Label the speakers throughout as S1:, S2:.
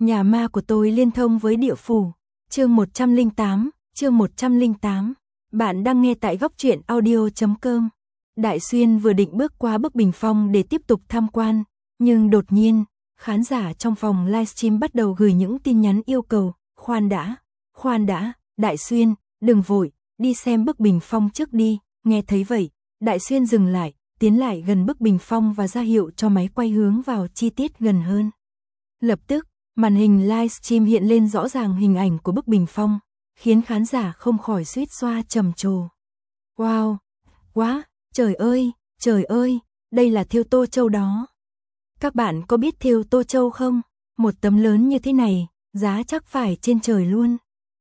S1: Nhà ma của tôi liên thông với địa phủ. Chương 108. Bạn đang nghe tại góc truyện audio.com. Đại Xuyên vừa định bước qua bức bình phong để tiếp tục tham quan, nhưng đột nhiên, khán giả trong phòng livestream bắt đầu gửi những tin nhắn yêu cầu. Khoan đã, Đại Xuyên, đừng vội, đi xem bức bình phong trước đi. Nghe thấy vậy, Đại Xuyên dừng lại, tiến lại gần bức bình phong và ra hiệu cho máy quay hướng vào chi tiết gần hơn. Lập tức, màn hình livestream hiện lên rõ ràng hình ảnh của bức bình phong, khiến khán giả không khỏi suýt xoa trầm trồ. Wow, quá, trời ơi, đây là thêu Tô Châu đó. Các bạn có biết thêu Tô Châu không? Một tấm lớn như thế này, giá chắc phải trên trời luôn.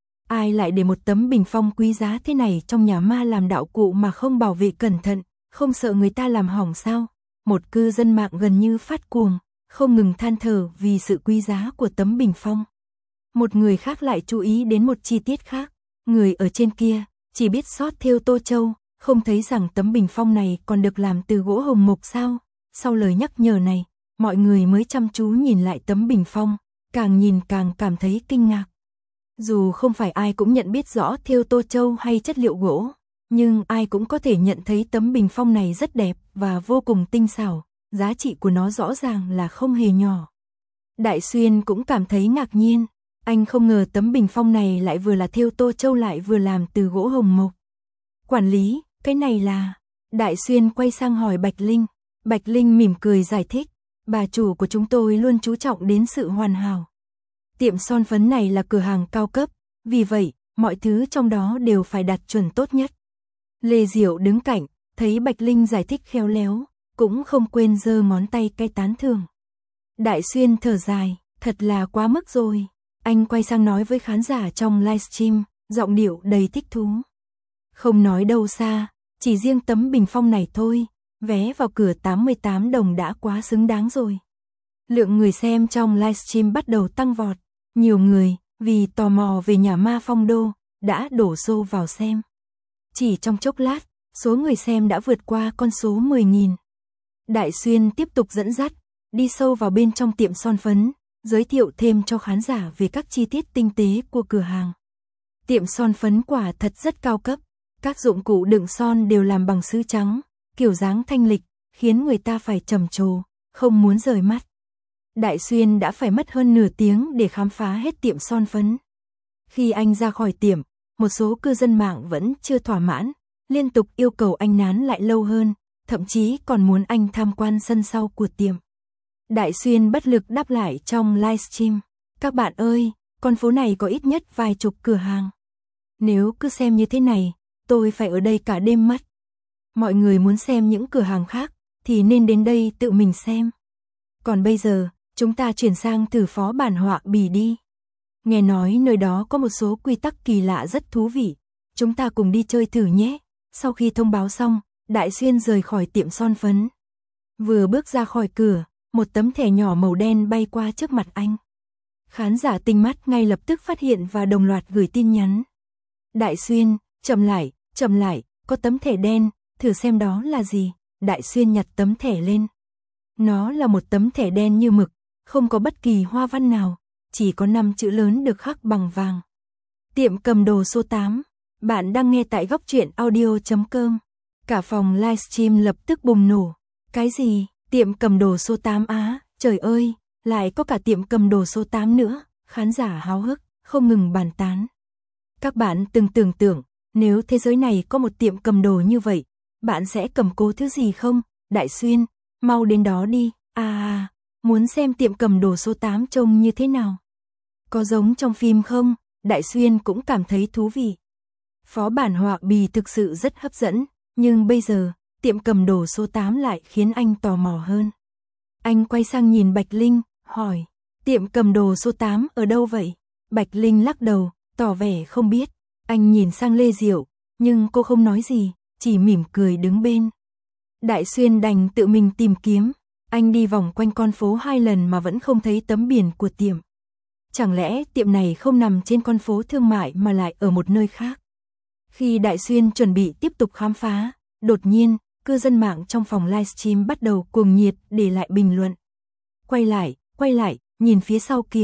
S1: Ai lại để một tấm bình phong quý giá thế này trong nhà ma làm đạo cụ mà không bảo vệ cẩn thận, không sợ người ta làm hỏng sao? Một cư dân mạng gần như phát cuồng, không ngừng than thở vì sự quý giá của tấm bình phong. Một người khác lại chú ý đến một chi tiết khác, người ở trên kia chỉ biết sót thêu Tô Châu, không thấy rằng tấm bình phong này còn được làm từ gỗ hồng mộc sao? Sau lời nhắc nhở này, mọi người mới chăm chú nhìn lại tấm bình phong, càng nhìn càng cảm thấy kinh ngạc. Dù không phải ai cũng nhận biết rõ thêu Tô Châu hay chất liệu gỗ, nhưng ai cũng có thể nhận thấy tấm bình phong này rất đẹp và vô cùng tinh xảo, giá trị của nó rõ ràng là không hề nhỏ. Đại Xuyên cũng cảm thấy ngạc nhiên, anh không ngờ tấm bình phong này lại vừa là thêu Tô Châu lại vừa làm từ gỗ hồng mộc. Quản lý, cái này là... Đại Xuyên quay sang hỏi Bạch Linh. Bạch Linh mỉm cười giải thích, bà chủ của chúng tôi luôn chú trọng đến sự hoàn hảo. Tiệm son phấn này là cửa hàng cao cấp, vì vậy, mọi thứ trong đó đều phải đạt chuẩn tốt nhất. Lê Diệu đứng cạnh, thấy Bạch Linh giải thích khéo léo, cũng không quên giơ ngón tay cái tán thưởng. Đại Xuyên thở dài, thật là quá mức rồi. Anh quay sang nói với khán giả trong livestream, giọng điệu đầy thích thú. Không nói đâu xa, chỉ riêng tấm bình phong này thôi, vé vào cửa 88 đồng đã quá xứng đáng rồi. Lượng người xem trong livestream bắt đầu tăng vọt, nhiều người, vì tò mò về nhà ma Phong Đô, đã đổ xô vào xem. Chỉ trong chốc lát, số người xem đã vượt qua con số 10.000. Đại Xuyên tiếp tục dẫn dắt, đi sâu vào bên trong tiệm son phấn, giới thiệu thêm cho khán giả về các chi tiết tinh tế của cửa hàng. Tiệm son phấn quả thật rất cao cấp, các dụng cụ đựng son đều làm bằng sứ trắng, kiểu dáng thanh lịch, khiến người ta phải trầm trồ, không muốn rời mắt. Đại Xuyên đã phải mất hơn nửa tiếng để khám phá hết tiệm son phấn. Khi anh ra khỏi tiệm, một số cư dân mạng vẫn chưa thỏa mãn, liên tục yêu cầu anh nán lại lâu hơn, thậm chí còn muốn anh tham quan sân sau của tiệm. Đại Xuyên bất lực đáp lại trong livestream, các bạn ơi, con phố này có ít nhất vài chục cửa hàng. Nếu cứ xem như thế này, tôi phải ở đây cả đêm mất. Mọi người muốn xem những cửa hàng khác, thì nên đến đây tự mình xem. Còn bây giờ, chúng ta chuyển sang thử Phó Bản Họa Bì đi. Nghe nói nơi đó có một số quy tắc kỳ lạ rất thú vị. Chúng ta cùng đi chơi thử nhé. Sau khi thông báo xong, Đại Xuyên rời khỏi tiệm son phấn. Vừa bước ra khỏi cửa, một tấm thẻ nhỏ màu đen bay qua trước mặt anh. Khán giả tinh mắt ngay lập tức phát hiện và đồng loạt gửi tin nhắn. Đại Xuyên, chậm lại, có tấm thẻ đen, thử xem đó là gì. Đại Xuyên nhặt tấm thẻ lên. Nó là một tấm thẻ đen như mực, không có bất kỳ hoa văn nào, chỉ có 5 chữ lớn được khắc bằng vàng. Tiệm cầm đồ số 8. Bạn đang nghe tại góc truyện audio.com. Cả phòng livestream lập tức bùng nổ. Cái gì? Tiệm cầm đồ số 8 á? Trời ơi, lại có cả tiệm cầm đồ số 8 nữa. Khán giả háo hức, không ngừng bàn tán. Các bạn từng tưởng tượng, nếu thế giới này có một tiệm cầm đồ như vậy, bạn sẽ cầm cố thứ gì không? Đại Xuyên, mau đến đó đi. Muốn xem tiệm cầm đồ số 8 trông như thế nào? Có giống trong phim không? Đại Xuyên cũng cảm thấy thú vị. Phó Bản Họa Bì thực sự rất hấp dẫn, nhưng bây giờ, tiệm cầm đồ số 8 lại khiến anh tò mò hơn. Anh quay sang nhìn Bạch Linh, hỏi, tiệm cầm đồ số 8 ở đâu vậy? Bạch Linh lắc đầu, tỏ vẻ không biết. Anh nhìn sang Lê Diệu, nhưng cô không nói gì, chỉ mỉm cười đứng bên. Đại Xuyên đành tự mình tìm kiếm. Anh đi vòng quanh con phố 2 lần mà vẫn không thấy tấm biển của tiệm. Chẳng lẽ tiệm này không nằm trên con phố thương mại mà lại ở một nơi khác? Khi Đại Xuyên chuẩn bị tiếp tục khám phá, đột nhiên, cư dân mạng trong phòng livestream bắt đầu cuồng nhiệt để lại bình luận. Quay lại, nhìn phía sau kìa.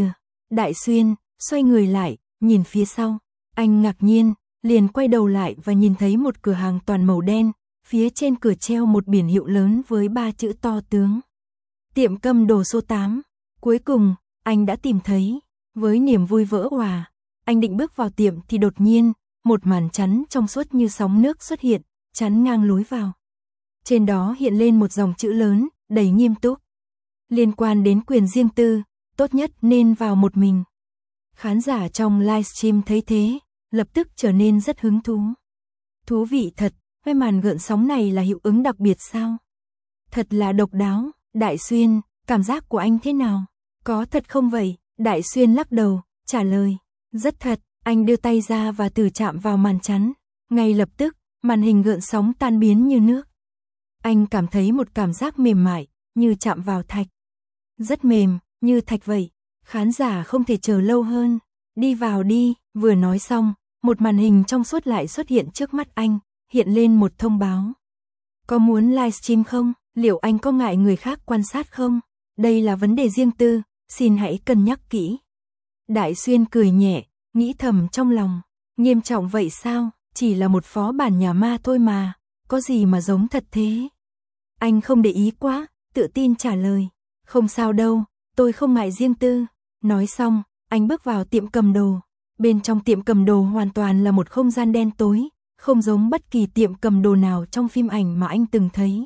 S1: Đại Xuyên xoay người lại, nhìn phía sau. Anh ngạc nhiên, liền quay đầu lại và nhìn thấy một cửa hàng toàn màu đen, phía trên cửa treo một biển hiệu lớn với 3 chữ to tướng. Tiệm cầm đồ số 8. Cuối cùng, anh đã tìm thấy. Với niềm vui vỡ òa, anh định bước vào tiệm thì đột nhiên, một màn chắn trong suốt như sóng nước xuất hiện, chắn ngang lối vào. Trên đó hiện lên một dòng chữ lớn, đầy nghiêm túc. Liên quan đến quyền riêng tư, tốt nhất nên vào một mình. Khán giả trong livestream thấy thế, lập tức trở nên rất hứng thú. Thú vị thật, cái màn gợn sóng này là hiệu ứng đặc biệt sao? Thật là độc đáo. Đại Xuyên, cảm giác của anh thế nào? Có thật không vậy? Đại Xuyên lắc đầu, trả lời. Rất thật. Anh đưa tay ra và thử chạm vào màn chắn. Ngay lập tức, màn hình gợn sóng tan biến như nước. Anh cảm thấy một cảm giác mềm mại, như chạm vào thạch. Rất mềm, như thạch vậy. Khán giả không thể chờ lâu hơn. Đi vào đi. Vừa nói xong, một màn hình trong suốt lại xuất hiện trước mắt anh, hiện lên một thông báo. Có muốn livestream không? Liệu anh có ngại người khác quan sát không? Đây là vấn đề riêng tư, xin hãy cân nhắc kỹ. Đại Xuyên cười nhẹ, nghĩ thầm trong lòng. Nghiêm trọng vậy sao? Chỉ là một phó bản nhà ma thôi mà, có gì mà giống thật thế? Anh không để ý quá, tự tin trả lời. Không sao đâu, tôi không ngại riêng tư. Nói xong, anh bước vào tiệm cầm đồ. Bên trong tiệm cầm đồ hoàn toàn là một không gian đen tối, không giống bất kỳ tiệm cầm đồ nào trong phim ảnh mà anh từng thấy.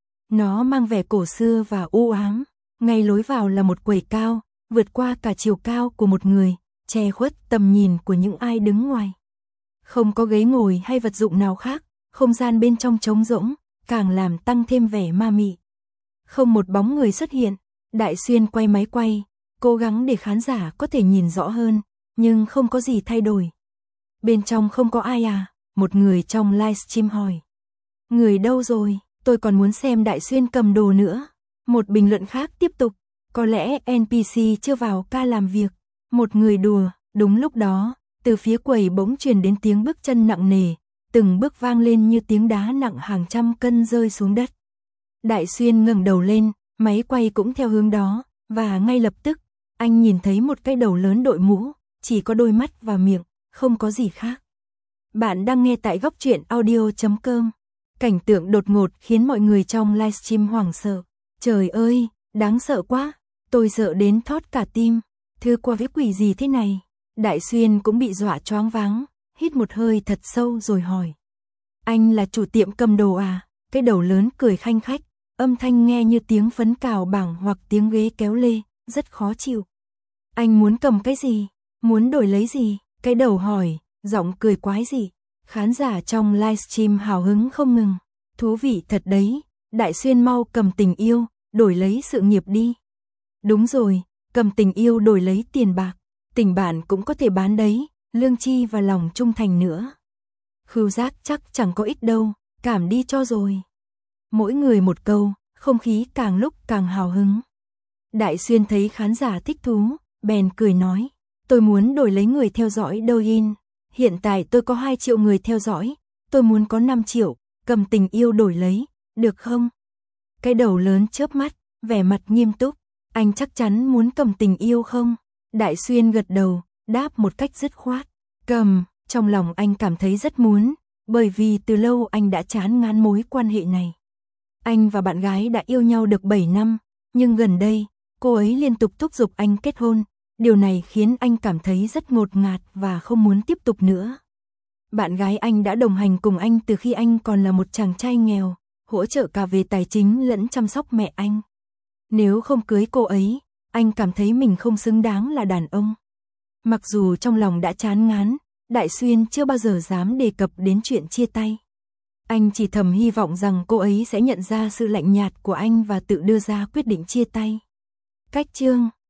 S1: Nó mang vẻ cổ xưa và u ám. Ngay lối vào là một quầy cao, vượt qua cả chiều cao của một người, che khuất tầm nhìn của những ai đứng ngoài. Không có ghế ngồi hay vật dụng nào khác, không gian bên trong trống rỗng, càng làm tăng thêm vẻ ma mị. Không một bóng người xuất hiện, Đại Xuyên quay máy quay, cố gắng để khán giả có thể nhìn rõ hơn, nhưng không có gì thay đổi. Bên trong không có ai à? Một người trong livestream hỏi. Người đâu rồi? Tôi còn muốn xem Đại Xuyên cầm đồ nữa. Một bình luận khác tiếp tục. Có lẽ NPC chưa vào ca làm việc. Một người đùa. Đúng lúc đó, từ phía quầy bỗng truyền đến tiếng bước chân nặng nề, từng bước vang lên như tiếng đá nặng hàng trăm cân rơi xuống đất. Đại Xuyên ngẩng đầu lên, máy quay cũng theo hướng đó, và ngay lập tức, anh nhìn thấy một cái đầu lớn đội mũ, chỉ có đôi mắt và miệng, không có gì khác. Bạn đang nghe tại góc truyện audio.com. Cảnh tượng đột ngột khiến mọi người trong livestream hoảng sợ. Trời ơi, đáng sợ quá, tôi sợ đến thót cả tim. Thứ qua với quỷ gì thế này? Đại Xuyên cũng bị dọa choáng váng, hít một hơi thật sâu rồi hỏi. Anh là chủ tiệm cầm đồ à? Cái đầu lớn cười khanh khách, âm thanh nghe như tiếng phấn cào bảng hoặc tiếng ghế kéo lê, rất khó chịu. Anh muốn cầm cái gì? Muốn đổi lấy gì? Cái đầu hỏi, giọng cười quái dị. Khán giả trong livestream hào hứng không ngừng. Thú vị thật đấy, Đại Xuyên mau cầm tình yêu, đổi lấy sự nghiệp đi. Đúng rồi, cầm tình yêu đổi lấy tiền bạc. Tình bạn cũng có thể bán đấy, lương tri và lòng trung thành nữa. Khứu giác chắc chẳng có ích đâu, cảm đi cho rồi. Mỗi người một câu, không khí càng lúc càng hào hứng. Đại Xuyên thấy khán giả thích thú, bèn cười nói. Tôi muốn đổi lấy người theo dõi Douyin. Hiện tại tôi có 2 triệu người theo dõi, tôi muốn có 5 triệu, cầm tình yêu đổi lấy, được không? Cái đầu lớn chớp mắt, vẻ mặt nghiêm túc, anh chắc chắn muốn cầm tình yêu không? Đại Xuyên gật đầu, đáp một cách dứt khoát, cầm, trong lòng anh cảm thấy rất muốn, bởi vì từ lâu anh đã chán ngán mối quan hệ này. Anh và bạn gái đã yêu nhau được 7 năm, nhưng gần đây, cô ấy liên tục thúc giục anh kết hôn. Điều này khiến anh cảm thấy rất ngột ngạt và không muốn tiếp tục nữa. Bạn gái anh đã đồng hành cùng anh từ khi anh còn là một chàng trai nghèo, hỗ trợ cả về tài chính lẫn chăm sóc mẹ anh. Nếu không cưới cô ấy, anh cảm thấy mình không xứng đáng là đàn ông. Mặc dù trong lòng đã chán ngán, Đại Xuyên chưa bao giờ dám đề cập đến chuyện chia tay. Anh chỉ thầm hy vọng rằng cô ấy sẽ nhận ra sự lạnh nhạt của anh và tự đưa ra quyết định chia tay. Cách chương